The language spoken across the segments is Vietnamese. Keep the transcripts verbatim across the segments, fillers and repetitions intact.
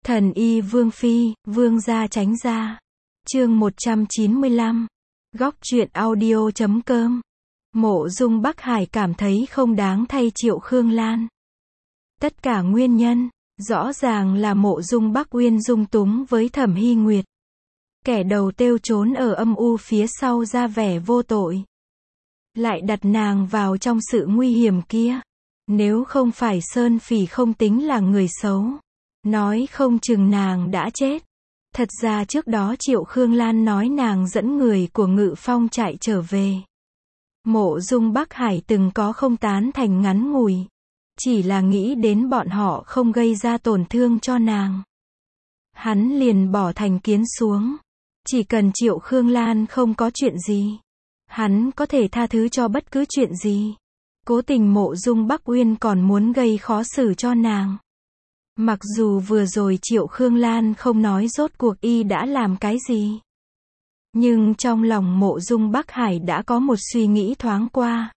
Thần y Vương Phi, Vương gia tránh ra. Chương một trăm chín mươi lăm. Góc truyện audio chấm com. Mộ Dung Bắc Hải cảm thấy không đáng thay Triệu Khương Lan. Tất cả nguyên nhân, rõ ràng là Mộ Dung Bắc Uyên dung túng với Thẩm Hy Nguyệt. Kẻ đầu têu trốn ở âm u phía sau ra vẻ vô tội. Lại đặt nàng vào trong sự nguy hiểm kia. Nếu không phải Sơn Phỉ không tính là người xấu, nói không chừng nàng đã chết. Thật ra trước đó Triệu Khương Lan nói nàng dẫn người của Ngự Phong chạy trở về. Mộ Dung Bắc Hải từng có không tán thành ngắn ngủi. Chỉ là nghĩ đến bọn họ không gây ra tổn thương cho nàng. Hắn liền bỏ thành kiến xuống. Chỉ cần Triệu Khương Lan không có chuyện gì, hắn có thể tha thứ cho bất cứ chuyện gì. Cố tình Mộ Dung Bắc Uyên còn muốn gây khó xử cho nàng. Mặc dù vừa rồi Triệu Khương Lan không nói rốt cuộc y đã làm cái gì, nhưng trong lòng Mộ Dung Bắc Hải đã có một suy nghĩ thoáng qua.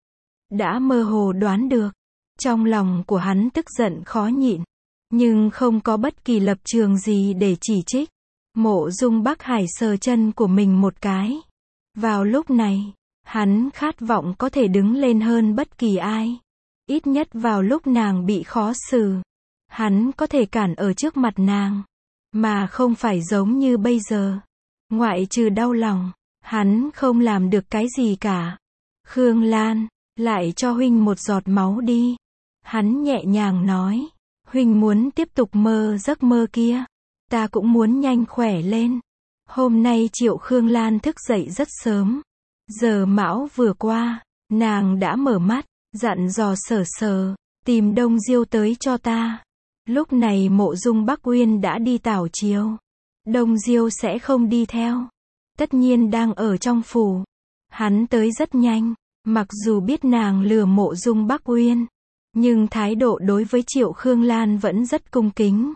Đã mơ hồ đoán được. Trong lòng của hắn tức giận khó nhịn, nhưng không có bất kỳ lập trường gì để chỉ trích. Mộ Dung Bắc Hải sờ chân của mình một cái. Vào lúc này, hắn khát vọng có thể đứng lên hơn bất kỳ ai. Ít nhất vào lúc nàng bị khó xử, hắn có thể cản ở trước mặt nàng, mà không phải giống như bây giờ. Ngoại trừ đau lòng, hắn không làm được cái gì cả. Khương Lan, lại cho huynh một giọt máu đi. Hắn nhẹ nhàng nói, huynh muốn tiếp tục mơ giấc mơ kia, ta cũng muốn nhanh khỏe lên. Hôm nay Triệu Khương Lan thức dậy rất sớm. Giờ mão vừa qua, nàng đã mở mắt, dặn dò Sở Sở, tìm Đông Diêu tới cho ta. Lúc này Mộ Dung Bắc Uyên đã đi tảo chiếu. Đông Diêu sẽ không đi theo. Tất nhiên đang ở trong phủ. Hắn tới rất nhanh, mặc dù biết nàng lừa Mộ Dung Bắc Uyên, nhưng thái độ đối với Triệu Khương Lan vẫn rất cung kính.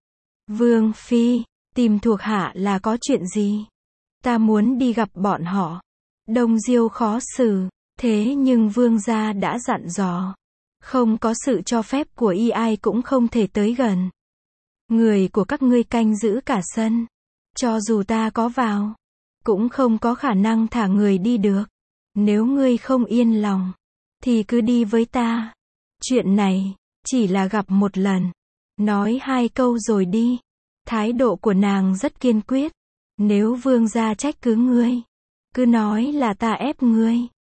Vương Phi, tìm thuộc hạ là có chuyện gì? Ta muốn đi gặp bọn họ. Đông Diêu khó xử, thế nhưng vương gia đã dặn dò, không có sự cho phép của y ai cũng không thể tới gần. Người của các ngươi canh giữ cả sân, cho dù ta có vào, cũng không có khả năng thả người đi được. Nếu ngươi không yên lòng, thì cứ đi với ta. Chuyện này, chỉ là gặp một lần. Nói hai câu rồi đi. Thái độ của nàng rất kiên quyết. Nếu vương gia trách cứ ngươi, cứ nói là ta ép ngươi.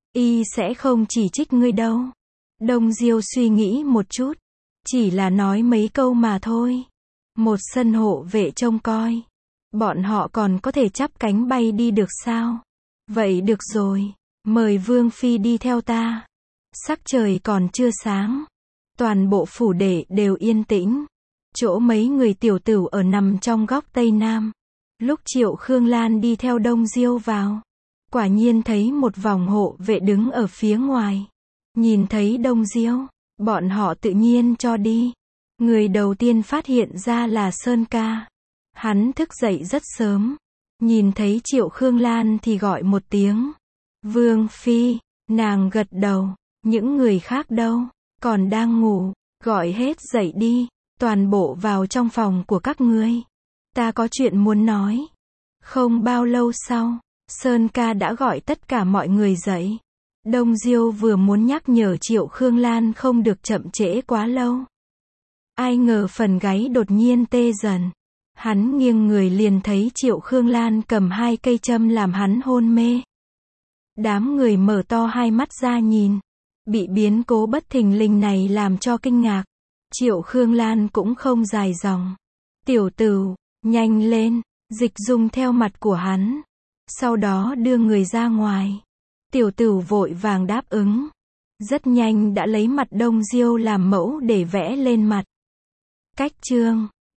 Y sẽ không chỉ trích ngươi đâu. Đông Diêu suy nghĩ một chút. Chỉ là nói mấy câu mà thôi. Một sân hộ vệ trông coi. Bọn họ còn có thể chắp cánh bay đi được sao? Vậy được rồi. Mời Vương Phi đi theo ta. Sắc trời còn chưa sáng. Toàn bộ phủ đệ đều yên tĩnh. Chỗ mấy người tiểu tửu ở nằm trong góc Tây Nam. Lúc Triệu Khương Lan đi theo Đông Diêu vào, quả nhiên thấy một vòng hộ vệ đứng ở phía ngoài. Nhìn thấy Đông Diêu, bọn họ tự nhiên cho đi. Người đầu tiên phát hiện ra là Sơn Ca. Hắn thức dậy rất sớm. Nhìn thấy Triệu Khương Lan thì gọi một tiếng. Vương Phi, nàng gật đầu. Những người khác đâu? Còn đang ngủ. Gọi hết dậy đi. Toàn bộ vào trong phòng của các ngươi. Ta có chuyện muốn nói. Không bao lâu sau, Sơn Ca đã gọi tất cả mọi người dậy. Đông Diêu vừa muốn nhắc nhở Triệu Khương Lan không được chậm trễ quá lâu. Ai ngờ phần gáy đột nhiên tê dần. Hắn nghiêng người liền thấy Triệu Khương Lan cầm hai cây châm làm hắn hôn mê. Đám người mở to hai mắt ra nhìn. Bị biến cố bất thình lình này làm cho kinh ngạc. Triệu Khương Lan cũng không dài dòng. Tiểu Tửu, nhanh lên, dịch dung theo mặt của hắn. Sau đó đưa người ra ngoài. Tiểu Tửu vội vàng đáp ứng. Rất nhanh đã lấy mặt Đông Diêu làm mẫu để vẽ lên mặt. Cách chương